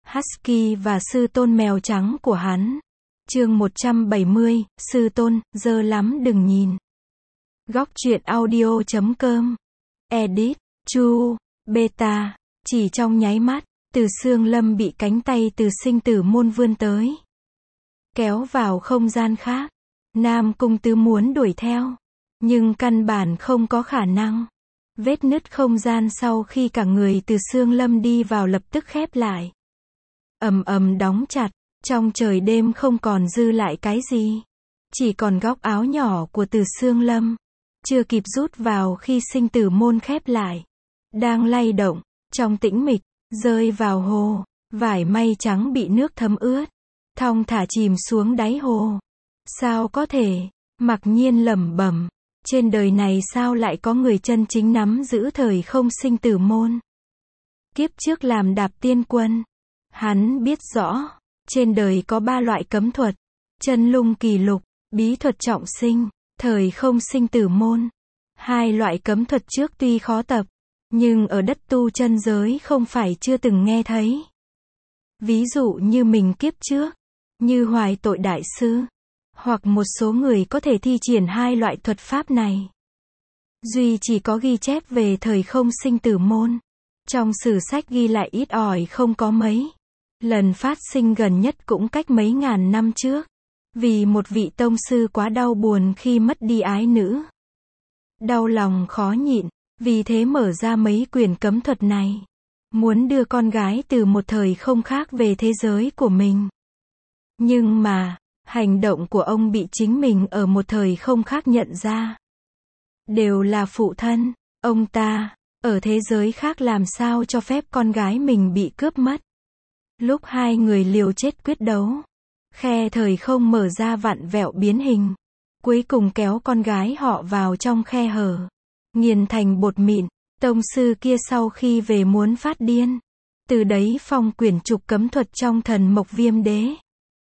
Husky và sư tôn mèo trắng của hắn. Chương 170, sư tôn, dơ lắm đừng nhìn. Góc truyện audio.com. Edit, Chu, Beta. Chỉ trong nháy mắt, Từ Xương Lâm bị cánh tay Từ Sinh Tử Môn vươn tới, kéo vào không gian khác. Nam Cung Tứ muốn đuổi theo, nhưng căn bản không có khả năng. Vết nứt không gian sau khi cả người Từ Xương Lâm đi vào lập tức khép lại, ầm ầm đóng chặt. Trong trời đêm không còn dư lại cái gì, chỉ còn góc áo nhỏ của Từ Xương Lâm, chưa kịp rút vào khi sinh tử môn khép lại, đang lay động trong tĩnh mịch, rơi vào hồ. Vải may trắng bị nước thấm ướt, thong thả chìm xuống đáy hồ. Sao có thể? Mặc Nhiên lẩm bẩm, trên đời này sao lại có người chân chính nắm giữ thời không sinh tử môn? Kiếp trước làm Đạp Tiên Quân, hắn biết rõ, trên đời có 3 loại cấm thuật: chân lung kỳ lục, bí thuật trọng sinh, thời không sinh tử môn. 2 loại cấm thuật trước tuy khó tập, nhưng ở đất tu chân giới không phải chưa từng nghe thấy. Ví dụ như mình kiếp trước, như Hoài Tội Đại Sư, hoặc một số người có thể thi triển 2 loại thuật pháp này. Duy chỉ có ghi chép về thời không sinh tử môn, trong sử sách ghi lại ít ỏi không có mấy. Lần phát sinh gần nhất cũng cách mấy ngàn năm trước, vì một vị tông sư quá đau buồn khi mất đi ái nữ. Đau lòng khó nhịn, vì thế mở ra mấy quyển cấm thuật này, muốn đưa con gái từ một thời không khác về thế giới của mình. Nhưng mà, hành động của ông bị chính mình ở một thời không khác nhận ra. Đều là phụ thân, ông ta, ở thế giới khác làm sao cho phép con gái mình bị cướp mất. Lúc 2 người liều chết quyết đấu, khe thời không mở ra vặn vẹo biến hình, cuối cùng kéo con gái họ vào trong khe hở, nghiền thành bột mịn. Tông sư kia sau khi về muốn phát điên, từ đấy phong quyển trục cấm thuật trong Thần Mộc Viêm Đế.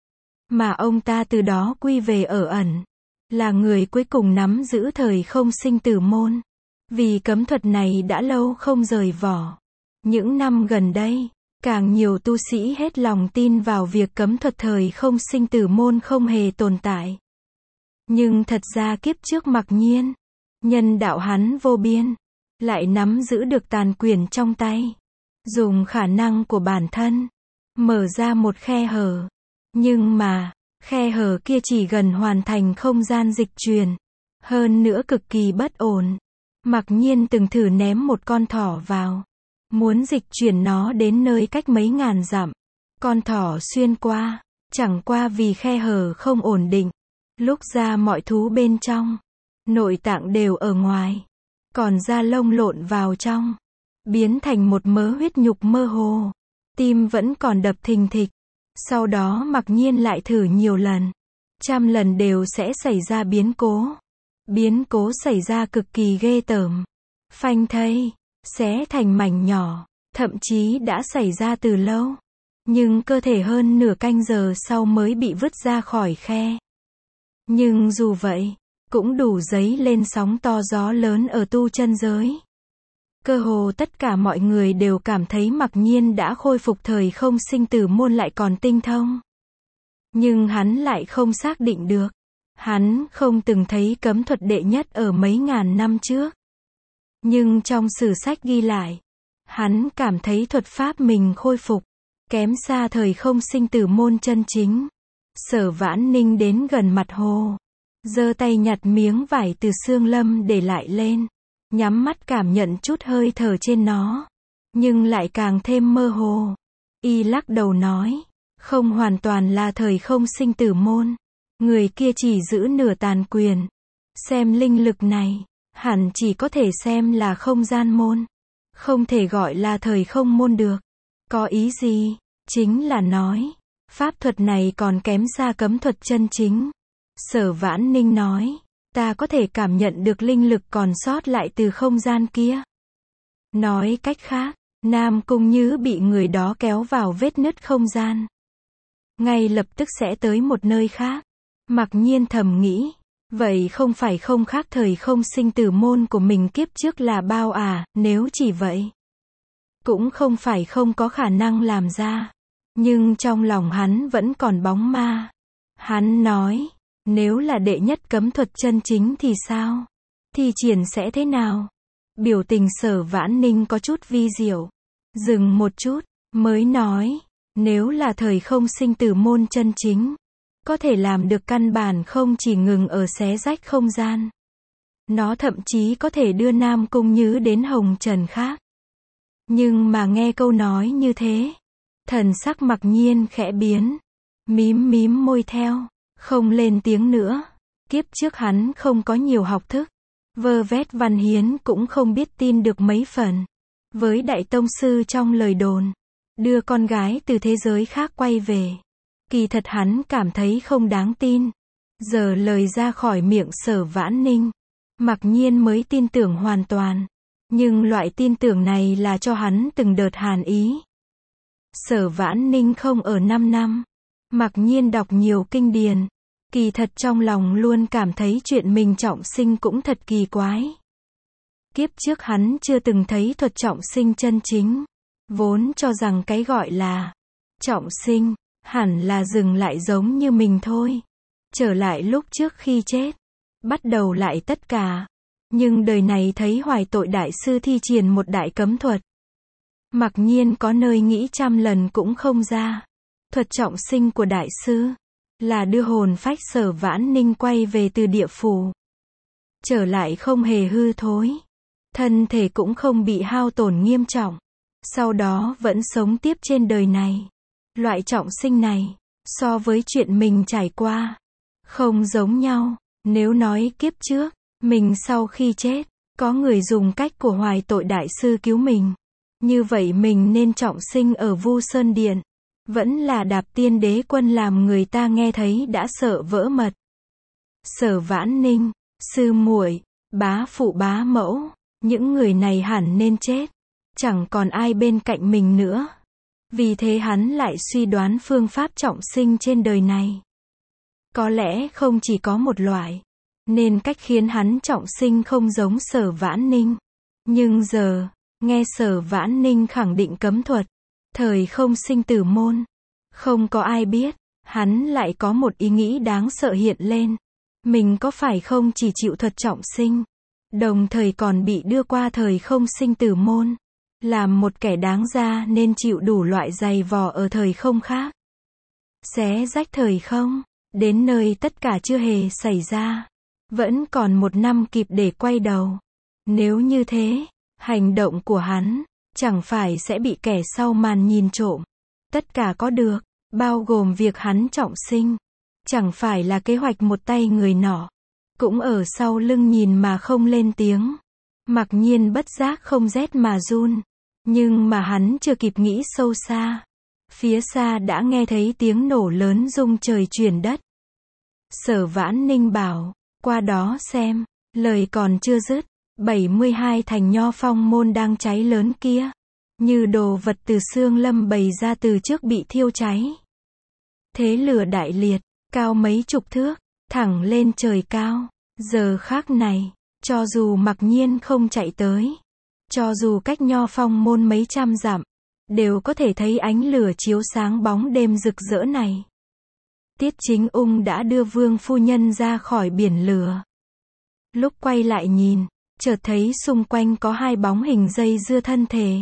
Mà ông ta từ đó quy về ở ẩn, là người cuối cùng nắm giữ thời không sinh tử môn. Vì cấm thuật này đã lâu không rời vỏ. Những năm gần đây, càng nhiều tu sĩ hết lòng tin vào việc cấm thuật thời không sinh tử môn không hề tồn tại. Nhưng thật ra kiếp trước Mặc Nhiên, nhân đạo hắn vô biên, lại nắm giữ được tàn quyền trong tay, dùng khả năng của bản thân, mở ra một khe hở. Nhưng mà, khe hở kia chỉ gần hoàn thành không gian dịch chuyển, hơn nữa cực kỳ bất ổn. Mặc Nhiên từng thử ném một con thỏ vào, muốn dịch chuyển nó đến nơi cách mấy ngàn dặm. Con thỏ xuyên qua, chẳng qua vì khe hở không ổn định, lúc ra mọi thú bên trong, nội tạng đều ở ngoài, còn da lông lộn vào trong, biến thành một mớ huyết nhục mơ hồ. Tim vẫn còn đập thình thịch. Sau đó Mặc Nhiên lại thử nhiều lần, trăm lần đều sẽ xảy ra biến cố. Biến cố xảy ra cực kỳ ghê tởm, phanh thây, xé thành mảnh nhỏ, thậm chí đã xảy ra từ lâu. Nhưng cơ thể hơn nửa canh giờ sau mới bị vứt ra khỏi khe. Nhưng dù vậy, cũng đủ dấy lên sóng to gió lớn ở tu chân giới. Cơ hồ tất cả mọi người đều cảm thấy Mặc Nhiên đã khôi phục thời không sinh tử môn lại còn tinh thông. Nhưng hắn lại không xác định được. Hắn không từng thấy cấm thuật đệ nhất ở mấy ngàn năm trước. Nhưng trong sử sách ghi lại, hắn cảm thấy thuật pháp mình khôi phục, kém xa thời không sinh tử môn chân chính. Sở Vãn Ninh đến gần mặt hồ, giơ tay nhặt miếng vải Từ Xương Lâm để lại lên, nhắm mắt cảm nhận chút hơi thở trên nó, nhưng lại càng thêm mơ hồ. Y lắc đầu nói, không hoàn toàn là thời không sinh tử môn. Người kia chỉ giữ nửa tàn quyền. Xem linh lực này, hẳn chỉ có thể xem là không gian môn, không thể gọi là thời không môn được. Có ý gì? Chính là nói, pháp thuật này còn kém xa cấm thuật chân chính. Sở Vãn Ninh nói, ta có thể cảm nhận được linh lực còn sót lại từ không gian kia. Nói cách khác, Nam Cung Như bị người đó kéo vào vết nứt không gian, ngay lập tức sẽ tới một nơi khác. Mặc Nhiên thầm nghĩ, vậy không phải không khác thời không sinh tử môn của mình kiếp trước là bao à? Nếu chỉ vậy, cũng không phải không có khả năng làm ra. Nhưng trong lòng hắn vẫn còn bóng ma. Hắn nói, nếu là đệ nhất cấm thuật chân chính thì sao? Thi triển sẽ thế nào? Biểu tình Sở Vãn Ninh có chút vi diệu. Dừng một chút, mới nói, nếu là thời không sinh tử môn chân chính, có thể làm được căn bản không chỉ ngừng ở xé rách không gian. Nó thậm chí có thể đưa Nam Cung Nhứ đến hồng trần khác. Nhưng mà nghe câu nói như thế, thần sắc Mặc Nhiên khẽ biến, mím mím môi theo, không lên tiếng nữa. Kiếp trước hắn không có nhiều học thức, vơ vét văn hiến cũng không biết tin được mấy phần. Với đại tông sư trong lời đồn, đưa con gái từ thế giới khác quay về, kỳ thật hắn cảm thấy không đáng tin. Giờ lời ra khỏi miệng Sở Vãn Ninh, Mặc Nhiên mới tin tưởng hoàn toàn. Nhưng loại tin tưởng này là cho hắn từng đợt hàn ý. Sở Vãn Ninh không ở 5 năm. Mặc Nhiên đọc nhiều kinh điển. Kỳ thật trong lòng luôn cảm thấy chuyện mình trọng sinh cũng thật kỳ quái. Kiếp trước hắn chưa từng thấy thuật trọng sinh chân chính. Vốn cho rằng cái gọi là trọng sinh, hẳn là dừng lại giống như mình thôi. Trở lại lúc trước khi chết. Bắt đầu lại tất cả. Nhưng đời này thấy Hoài Tội đại sư thi triển một đại cấm thuật. Mặc Nhiên có nơi nghĩ trăm lần cũng không ra. Thuật trọng sinh của đại sư là đưa hồn phách Sở Vãn Ninh quay về từ địa phủ. Trở lại không hề hư thối. Thân thể cũng không bị hao tổn nghiêm trọng. Sau đó vẫn sống tiếp trên đời này. Loại trọng sinh này, so với chuyện mình trải qua, không giống nhau. Nếu nói kiếp trước, mình sau khi chết, có người dùng cách của Hoài Tội đại sư cứu mình. Như vậy mình nên trọng sinh ở Vu Sơn Điện. Vẫn là Đạp Tiên Đế Quân làm người ta nghe thấy đã sợ vỡ mật. Sở Vãn Ninh, sư muội, bá phụ bá mẫu, những người này hẳn nên chết. Chẳng còn ai bên cạnh mình nữa. Vì thế hắn lại suy đoán phương pháp trọng sinh trên đời này. Có lẽ không chỉ có một loại. Nên cách khiến hắn trọng sinh không giống Sở Vãn Ninh. Nhưng giờ, nghe Sở Vãn Ninh khẳng định cấm thuật, thời không sinh tử môn, không có ai biết, hắn lại có một ý nghĩ đáng sợ hiện lên. Mình có phải không chỉ chịu thuật trọng sinh, đồng thời còn bị đưa qua thời không sinh tử môn, làm một kẻ đáng ra nên chịu đủ loại dày vò ở thời không khác. Xé rách thời không, đến nơi tất cả chưa hề xảy ra. Vẫn còn 1 năm kịp để quay đầu. Nếu như thế, hành động của hắn, chẳng phải sẽ bị kẻ sau màn nhìn trộm. Tất cả có được, bao gồm việc hắn trọng sinh. Chẳng phải là kế hoạch một tay người nọ. Cũng ở sau lưng nhìn mà không lên tiếng. Mặc Nhiên bất giác không rét mà run. Nhưng mà hắn chưa kịp nghĩ sâu xa. Phía xa đã nghe thấy tiếng nổ lớn rung trời chuyển đất. Sở Vãn Ninh bảo, qua đó xem, lời còn chưa dứt, 72 thành Nho Phong môn đang cháy lớn kia, như đồ vật từ xương lâm bày ra từ trước bị thiêu cháy. Thế lửa đại liệt, cao mấy chục thước, thẳng lên trời cao. Giờ khắc này, cho dù Mặc Nhiên không chạy tới, cho dù cách Nho Phong môn mấy trăm dặm, đều có thể thấy ánh lửa chiếu sáng bóng đêm rực rỡ này. Tiết Chính Ung đã đưa Vương phu nhân ra khỏi biển lửa. Lúc quay lại nhìn, chợt thấy xung quanh có 2 bóng hình dây dưa thân thể.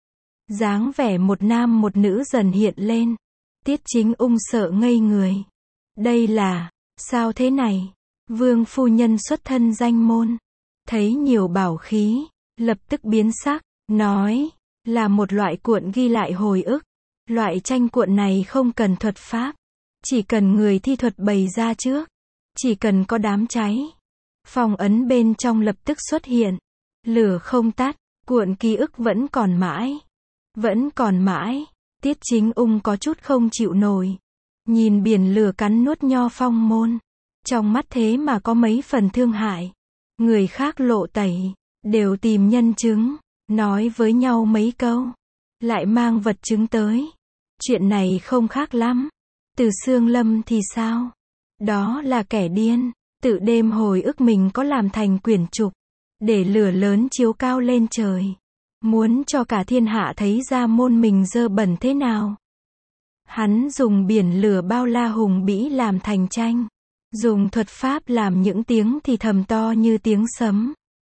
Dáng vẻ một nam một nữ dần hiện lên. Tiết Chính Ung sợ ngây người. Đây là, sao thế này? Vương phu nhân xuất thân danh môn, thấy nhiều bảo khí, lập tức biến sắc, nói, là một loại cuộn ghi lại hồi ức. Loại tranh cuộn này không cần thuật pháp, chỉ cần người thi thuật bày ra trước, chỉ cần có đám cháy, phong ấn bên trong lập tức xuất hiện, lửa không tắt, cuộn ký ức vẫn còn mãi. Vẫn còn mãi. Tiết Chính Ung có chút không chịu nổi. Nhìn biển lửa cắn nuốt Nho Phong môn, trong mắt thế mà có mấy phần thương hại. Người khác lộ tẩy, đều tìm nhân chứng, nói với nhau mấy câu, lại mang vật chứng tới. Chuyện này không khác lắm. Từ Xương Lâm thì sao? Đó là kẻ điên, tự đêm hồi ức mình có làm thành quyển trục, để lửa lớn chiếu cao lên trời. Muốn cho cả thiên hạ thấy ra môn mình dơ bẩn thế nào. Hắn dùng biển lửa bao la hùng vĩ làm thành tranh. Dùng thuật pháp làm những tiếng thì thầm to như tiếng sấm.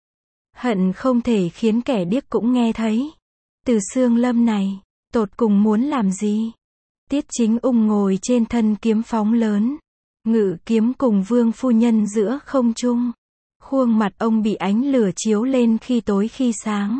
Hận không thể khiến kẻ điếc cũng nghe thấy. Từ Xương Lâm này, tột cùng muốn làm gì? Tiết Chính Ung ngồi trên thân kiếm phóng lớn. Ngự kiếm cùng Vương phu nhân giữa không trung. Khuôn mặt ông bị ánh lửa chiếu lên khi tối khi sáng.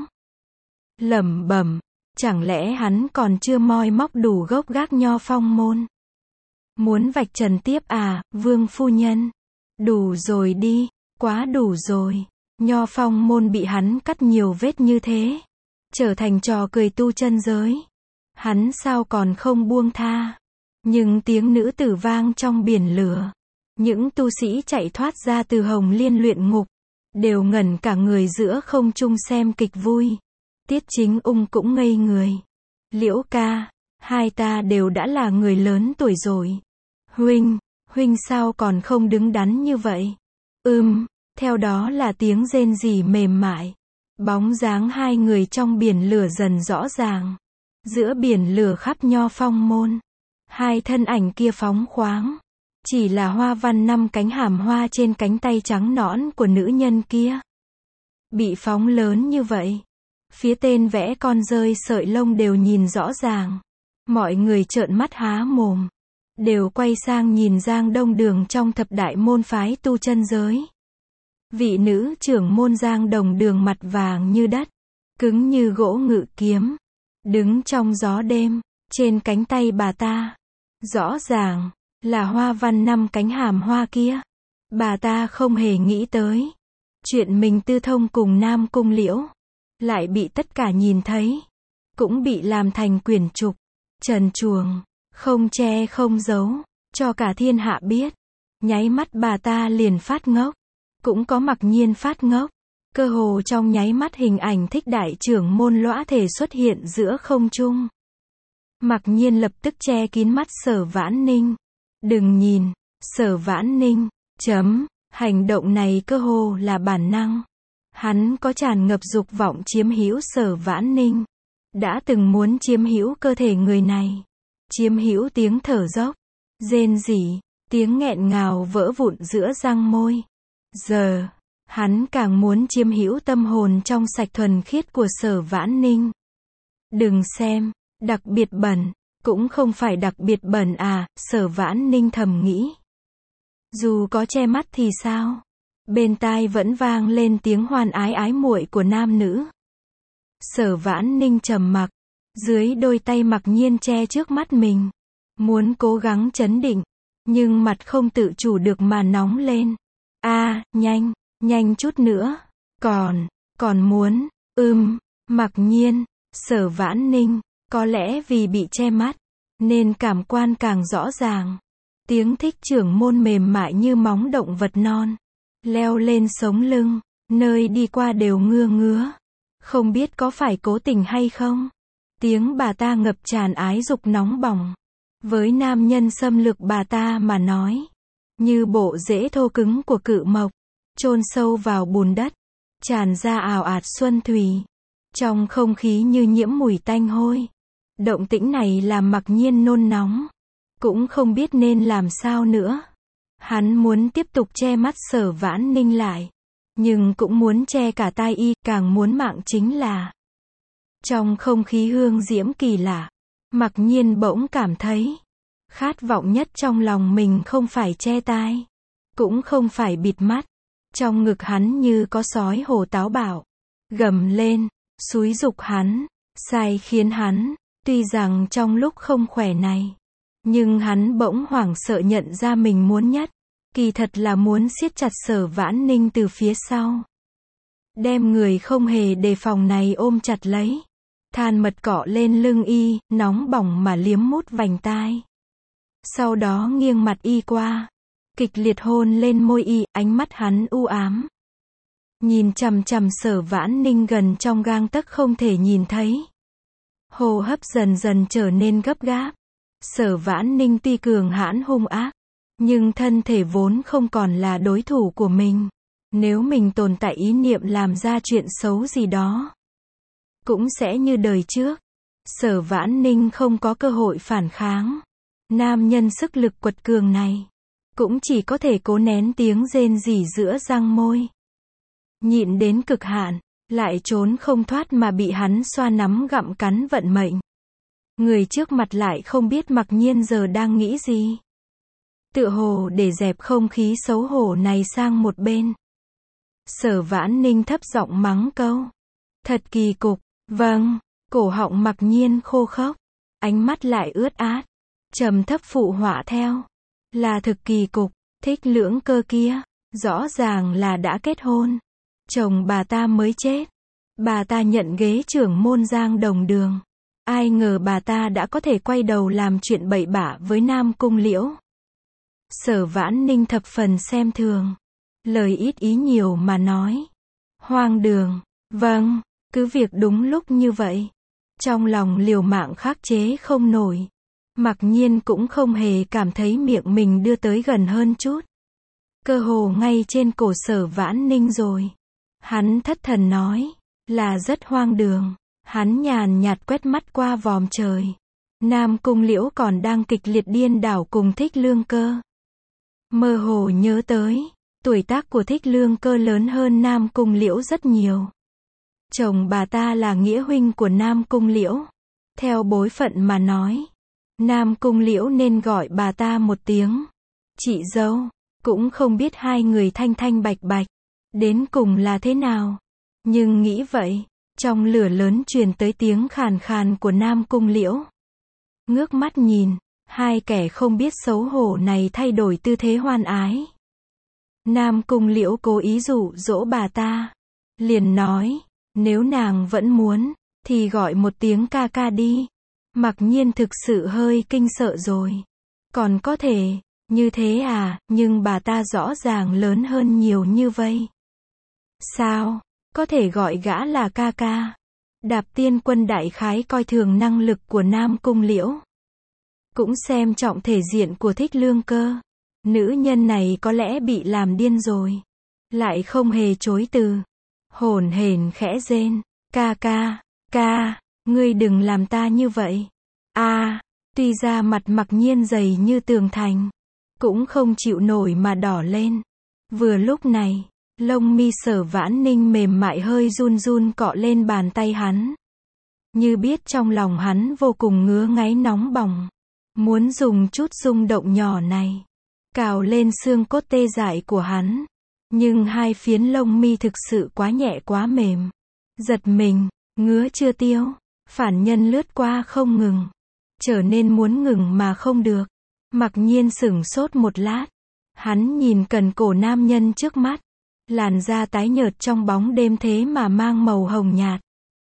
Lẩm bẩm, chẳng lẽ hắn còn chưa moi móc đủ gốc gác Nho Phong môn? Muốn vạch trần tiếp à, Vương phu nhân? Đủ rồi đi, quá đủ rồi. Nho Phong môn bị hắn cắt nhiều vết như thế, trở thành trò cười tu chân giới. Hắn sao còn không buông tha? Nhưng tiếng nữ tử vang trong biển lửa. Những tu sĩ chạy thoát ra từ Hồng Liên luyện ngục, đều ngẩn cả người giữa không trung xem kịch vui. Tiết Chính Ung cũng ngây người. Liễu ca, hai ta đều đã là người lớn tuổi rồi. Huynh sao còn không đứng đắn như vậy? Theo đó là tiếng rên rỉ mềm mại. Bóng dáng hai người trong biển lửa dần rõ ràng. Giữa biển lửa khắp Nho Phong môn, hai thân ảnh kia phóng khoáng. Chỉ là hoa văn 5 cánh hàm hoa trên cánh tay trắng nõn của nữ nhân kia. Bị phóng lớn như vậy. Phía tên vẽ con rơi sợi lông đều nhìn rõ ràng. Mọi người trợn mắt há mồm. Đều quay sang nhìn Giang Đông Đường trong thập đại môn phái tu chân giới. Vị nữ trưởng môn Giang Đồng Đường mặt vàng như đất, cứng như gỗ ngự kiếm. Đứng trong gió đêm, trên cánh tay bà ta. Rõ ràng, là hoa văn 5 cánh hàm hoa kia. Bà ta không hề nghĩ tới. Chuyện mình tư thông cùng Nam Cung Liễu. Lại bị tất cả nhìn thấy. Cũng bị làm thành quyển trục. Trần truồng. Không che không giấu. Cho cả thiên hạ biết. Nháy mắt bà ta liền phát ngốc. Cũng có Mặc Nhiên phát ngốc. Cơ hồ trong nháy mắt hình ảnh Thích đại trưởng môn lõa thể xuất hiện giữa không trung. Mặc Nhiên lập tức che kín mắt Sở Vãn Ninh. Đừng nhìn, Sở Vãn Ninh, hành động này cơ hồ là bản năng. Hắn có tràn ngập dục vọng chiếm hữu Sở Vãn Ninh. Đã từng muốn chiếm hữu cơ thể người này. Chiếm hữu tiếng thở dốc, rên rỉ, tiếng nghẹn ngào vỡ vụn giữa răng môi. Giờ, hắn càng muốn chiếm hữu tâm hồn trong sạch thuần khiết của Sở Vãn Ninh. Đừng xem, đặc biệt bẩn, cũng không phải đặc biệt bẩn à, Sở Vãn Ninh thầm nghĩ. Dù có che mắt thì sao? Bên tai vẫn vang lên tiếng hoan ái ái muội của nam nữ. Sở Vãn Ninh trầm mặc, dưới đôi tay Mặc Nhiên che trước mắt mình. Muốn cố gắng trấn định, nhưng mặt không tự chủ được mà nóng lên. Nhanh chút nữa. Còn muốn, Mặc Nhiên, Sở Vãn Ninh, có lẽ vì bị che mắt, nên cảm quan càng rõ ràng. Tiếng Thích trưởng môn mềm mại như móng động vật non. Leo lên sống lưng, nơi đi qua đều ngứa. Không biết có phải cố tình hay không? Tiếng bà ta ngập tràn ái dục nóng bỏng. Với nam nhân xâm lược bà ta mà nói. Như bộ rễ thô cứng của cự mộc. Chôn sâu vào bùn đất. Tràn ra ào ạt xuân thủy. Trong không khí như nhiễm mùi tanh hôi. Động tĩnh này làm Mặc Nhiên nôn nóng. Cũng không biết nên làm sao nữa. Hắn muốn tiếp tục che mắt Sở Vãn Ninh lại. Nhưng cũng muốn che cả tai y, càng muốn mạng chính là. Trong không khí hương diễm kỳ lạ, Mặc Nhiên bỗng cảm thấy. Khát vọng nhất trong lòng mình không phải che tai. Cũng không phải bịt mắt. Trong ngực hắn như có sói hổ táo bạo. Gầm lên, xúi giục hắn, sai khiến hắn. Tuy rằng trong lúc không khỏe này. Nhưng hắn bỗng hoảng sợ nhận ra mình muốn nhất. Kỳ thật là muốn siết chặt Sở Vãn Ninh từ phía sau. Đem người không hề đề phòng này ôm chặt lấy. Than mật cọ lên lưng y, nóng bỏng mà liếm mút vành tai. Sau đó nghiêng mặt y qua. Kịch liệt hôn lên môi y, ánh mắt hắn u ám. Nhìn chằm chằm Sở Vãn Ninh gần trong gang tấc không thể nhìn thấy. Hô hấp dần dần trở nên gấp gáp. Sở Vãn Ninh tuy cường hãn hung ác. Nhưng thân thể vốn không còn là đối thủ của mình. Nếu mình tồn tại ý niệm làm ra chuyện xấu gì đó, cũng sẽ như đời trước. Sở Vãn Ninh không có cơ hội phản kháng. Nam nhân sức lực quật cường này, cũng chỉ có thể cố nén tiếng rên rỉ giữa răng môi. Nhịn đến cực hạn, lại trốn không thoát mà bị hắn xoa nắm gặm cắn vận mệnh. Người trước mặt lại không biết Mặc Nhiên giờ đang nghĩ gì. Tựa hồ để dẹp không khí xấu hổ này sang một bên. Sở Vãn Ninh thấp giọng mắng câu. Thật kỳ cục, vâng, cổ họng Mặc Nhiên khô khốc, ánh mắt lại ướt át, trầm thấp phụ họa theo. Là thực kỳ cục, Thích Lưỡng Cơ kia, rõ ràng là đã kết hôn. Chồng bà ta mới chết. Bà ta nhận ghế trưởng môn Giang Đồng Đường. Ai ngờ bà ta đã có thể quay đầu làm chuyện bậy bạ với Nam Cung Liễu. Sở Vãn Ninh thập phần xem thường. Lời ít ý nhiều mà nói. Hoang đường, vâng, cứ việc đúng lúc như vậy. Trong lòng liều mạng khắc chế không nổi. Mặc nhiên cũng không hề cảm thấy miệng mình đưa tới gần hơn chút. Cơ hồ ngay trên cổ Sở Vãn Ninh rồi. Hắn thất thần nói, là rất hoang đường. Hắn nhàn nhạt quét mắt qua vòm trời. Nam Cung Liễu còn đang kịch liệt điên đảo cùng Thích Lương Cơ. Mơ hồ nhớ tới, tuổi tác của Thích Lương Cơ lớn hơn Nam Cung Liễu rất nhiều. Chồng bà ta là nghĩa huynh của Nam Cung Liễu. Theo bối phận mà nói, Nam Cung Liễu nên gọi bà ta một tiếng chị dâu. Cũng không biết hai người thanh thanh bạch bạch đến cùng là thế nào. Nhưng nghĩ vậy, trong lửa lớn truyền tới tiếng khàn khàn của Nam Cung Liễu. Ngước mắt nhìn, hai kẻ không biết xấu hổ này thay đổi tư thế hoan ái. Nam Cung Liễu cố ý dụ dỗ bà ta. Liền nói, nếu nàng vẫn muốn, thì gọi một tiếng ca ca đi. Mặc nhiên thực sự hơi kinh sợ rồi. Còn có thể, như thế à, nhưng bà ta rõ ràng lớn hơn nhiều như vậy. Sao, có thể gọi gã là ca ca? Đạp Tiên Quân đại khái coi thường năng lực của Nam Cung Liễu. Cũng xem trọng thể diện của Thích Lương Cơ. Nữ nhân này có lẽ bị làm điên rồi. Lại không hề chối từ. Hổn hển khẽ rên. Ca ca, ngươi đừng làm ta như vậy. Tuy ra mặt Mặc Nhiên dày như tường thành, cũng không chịu nổi mà đỏ lên. Vừa lúc này, lông mi Sở Vãn Ninh mềm mại hơi run run cọ lên bàn tay hắn. Như biết trong lòng hắn vô cùng ngứa ngáy nóng bỏng. Muốn dùng chút rung động nhỏ này cào lên xương cốt tê dại của hắn. Nhưng hai phiến lông mi thực sự quá nhẹ quá mềm. Giật mình, ngứa chưa tiêu, phản nhân lướt qua không ngừng. Trở nên muốn ngừng mà không được. Mặc nhiên sửng sốt một lát. Hắn nhìn cần cổ nam nhân trước mắt. Làn da tái nhợt trong bóng đêm thế mà mang màu hồng nhạt.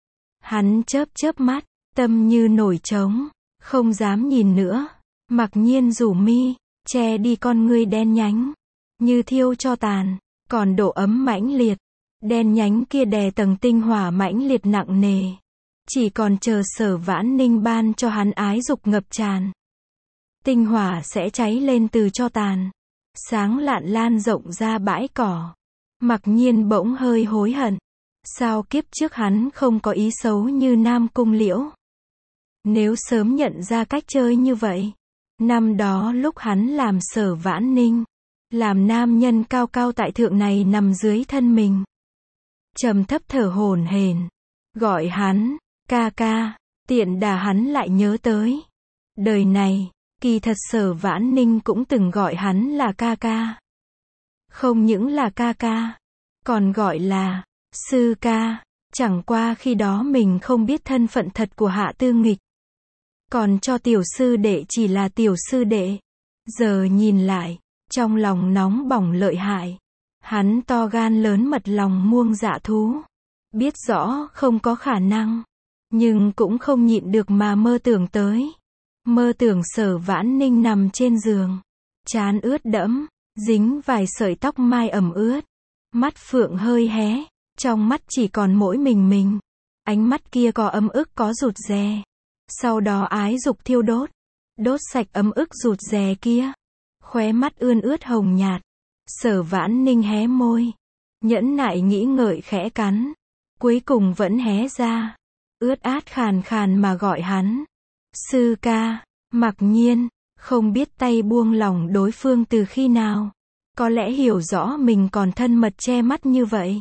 Hắn chớp chớp mắt, tâm như nổi trống, không dám nhìn nữa. Mặc nhiên rủ mi, che đi con ngươi đen nhánh, như thiêu cho tàn, còn độ ấm mãnh liệt. Đen nhánh kia đè tầng tinh hỏa mãnh liệt nặng nề. Chỉ còn chờ Sở Vãn Ninh ban cho hắn ái dục ngập tràn. Tinh hỏa sẽ cháy lên từ cho tàn, sáng lạn lan rộng ra bãi cỏ. Mặc nhiên bỗng hơi hối hận. Sao kiếp trước hắn không có ý xấu như Nam Cung Liễu? Nếu sớm nhận ra cách chơi như vậy, năm đó lúc hắn làm Sở Vãn Ninh, làm nam nhân cao cao tại thượng này nằm dưới thân mình, trầm thấp thở hổn hển, gọi hắn ca ca, tiện đà hắn lại nhớ tới. Đời này, kỳ thật Sở Vãn Ninh cũng từng gọi hắn là ca ca. Không những là ca ca, còn gọi là sư ca. Chẳng qua khi đó mình không biết thân phận thật của Hạ Tư Nghịch, còn cho tiểu sư đệ chỉ là tiểu sư đệ. Giờ nhìn lại, trong lòng nóng bỏng lợi hại. Hắn to gan lớn mật lòng muông dạ thú. Biết rõ không có khả năng, nhưng cũng không nhịn được mà mơ tưởng tới. Mơ tưởng Sở Vãn Ninh nằm trên giường, trán ướt đẫm, dính vài sợi tóc mai ẩm ướt, mắt phượng hơi hé, trong mắt chỉ còn mỗi mình. Ánh mắt kia có ấm ức có rụt rè. Sau đó ái dục thiêu đốt, đốt sạch ấm ức rụt rè kia. Khóe mắt ươn ướt hồng nhạt. Sở Vãn Ninh hé môi, nhẫn nại nghĩ ngợi khẽ cắn, cuối cùng vẫn hé ra, ướt át khàn khàn mà gọi hắn sư ca. Mặc nhiên, Không biết tay buông lỏng đối phương từ khi nào. Có lẽ hiểu rõ mình còn thân mật che mắt như vậy.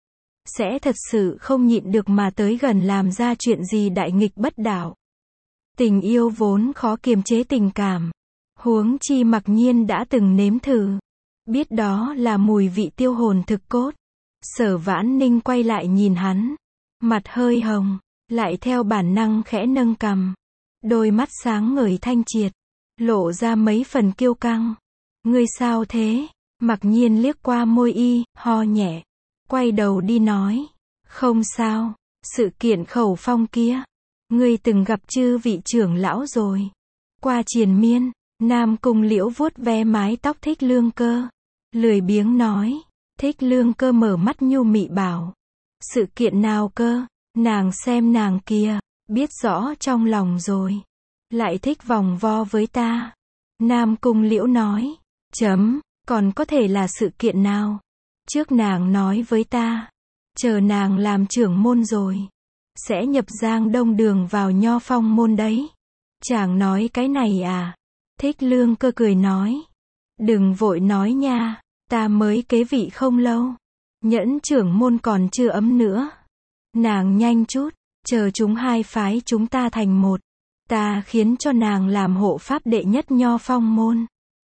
Sẽ thật sự không nhịn được mà tới gần làm ra chuyện gì đại nghịch bất đạo. Tình yêu vốn khó kiềm chế tình cảm. Huống chi Mặc Nhiên đã từng nếm thử. Biết đó là mùi vị tiêu hồn thực cốt. Sở Vãn Ninh quay lại nhìn hắn. Mặt hơi hồng. Lại theo bản năng khẽ nâng cằm. Đôi mắt sáng ngời thanh triệt. Lộ ra mấy phần kiêu căng. Ngươi sao thế? Mặc Nhiên liếc qua môi y, ho nhẹ. Quay đầu đi nói. Không sao. Sự kiện Khẩu Phong kia. Ngươi từng gặp chư vị trưởng lão rồi. Qua triền miên. Nam Cung Liễu vuốt ve mái tóc Thích Lương Cơ. Lười biếng nói. Thích Lương Cơ mở mắt nhu mị bảo. Sự kiện nào cơ? Nàng xem nàng kia. Biết rõ trong lòng rồi. Lại thích vòng vo với ta. Nam Cung Liễu nói. Còn có thể là sự kiện nào? Trước nàng nói với ta. Chờ nàng làm trưởng môn rồi. Sẽ nhập Giang Đông Đường vào Nho Phong môn đấy. Chàng nói cái này à? Thích Lương Cơ cười nói. Đừng vội nói nha. Ta mới kế vị không lâu. Nhẫn trưởng môn còn chưa ấm nữa. Nàng nhanh chút. Chờ chúng hai phái chúng ta thành một. Ta khiến cho nàng làm hộ pháp đệ nhất Nho Phong môn.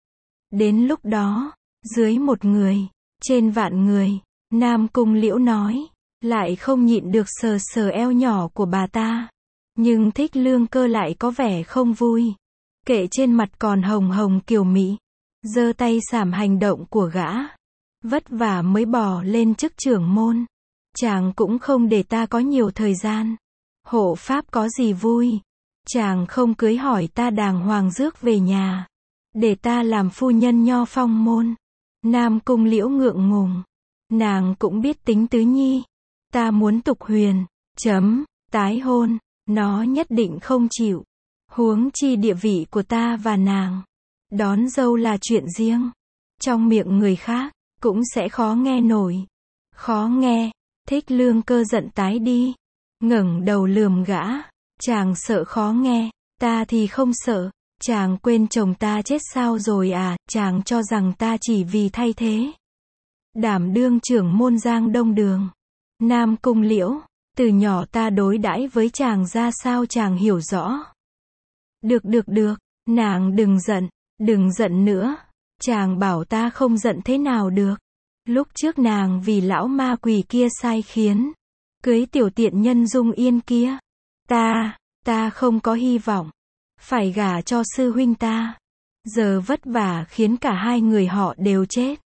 Đến lúc đó, dưới một người, trên vạn người, Nam Cung Liễu nói, lại không nhịn được sờ sờ eo nhỏ của bà ta. Nhưng Thích Lương Cơ lại có vẻ không vui. Kệ trên mặt còn hồng hồng kiều mỹ. Giơ tay sảm hành động của gã. Vất vả mới bò lên chức trưởng môn. Chàng cũng không để ta có nhiều thời gian. Hộ pháp có gì vui. Chàng không cưới hỏi ta đàng hoàng rước về nhà. Để ta làm phu nhân Nho Phong môn. Nam Cung Liễu ngượng ngùng. Nàng cũng biết tính tứ nhi. Ta muốn tục huyền. Tái hôn. Nó nhất định không chịu. Huống chi địa vị của ta và nàng. Đón dâu là chuyện riêng. Trong miệng người khác, cũng sẽ khó nghe nổi. Khó nghe. Thích Lương Cơ giận tái đi. Ngẩng đầu lườm gã. Chàng sợ khó nghe. Ta thì không sợ. Chàng quên chồng ta chết sao rồi à? Chàng cho rằng ta chỉ vì thay thế. Đảm đương trưởng môn Giang Đông Đường. Nam Cung Liễu. Từ nhỏ ta đối đãi với chàng ra sao chàng hiểu rõ. Được. Nàng đừng giận. Đừng giận nữa. Chàng bảo ta không giận thế nào được. Lúc trước nàng vì lão ma quỷ kia sai khiến. Cưới tiểu tiện nhân Dung Yên kia. Ta không có hy vọng. Phải gả cho sư huynh ta. Giờ vất vả khiến cả hai người họ đều chết.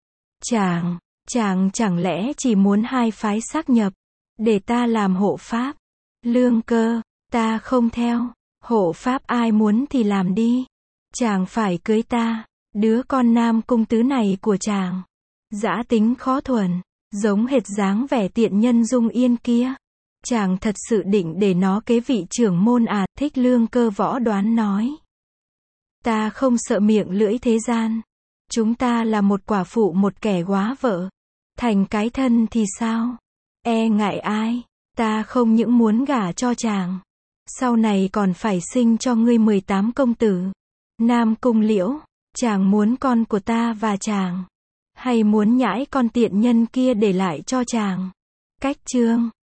Chàng chẳng lẽ chỉ muốn hai phái xác nhập. Để ta làm hộ pháp. Lương Cơ, ta không theo. Hộ pháp ai muốn thì làm đi. Chàng phải cưới ta. Đứa con Nam Cung Tứ này của chàng. Dã tính khó thuần. Giống hệt dáng vẻ tiện nhân Dung Yên kia. Chàng thật sự định để nó kế vị trưởng môn à? Thích Lương Cơ võ đoán nói. Ta không sợ miệng lưỡi thế gian. Chúng ta là một quả phụ một kẻ góa vợ. Thành cái thân thì sao? E ngại ai? Ta không những muốn gả cho chàng. Sau này còn phải sinh cho ngươi 18 công tử. Nam Cung Liễu, chàng muốn con của ta và chàng. Hay muốn nhãi con tiện nhân kia để lại cho chàng? Cách chương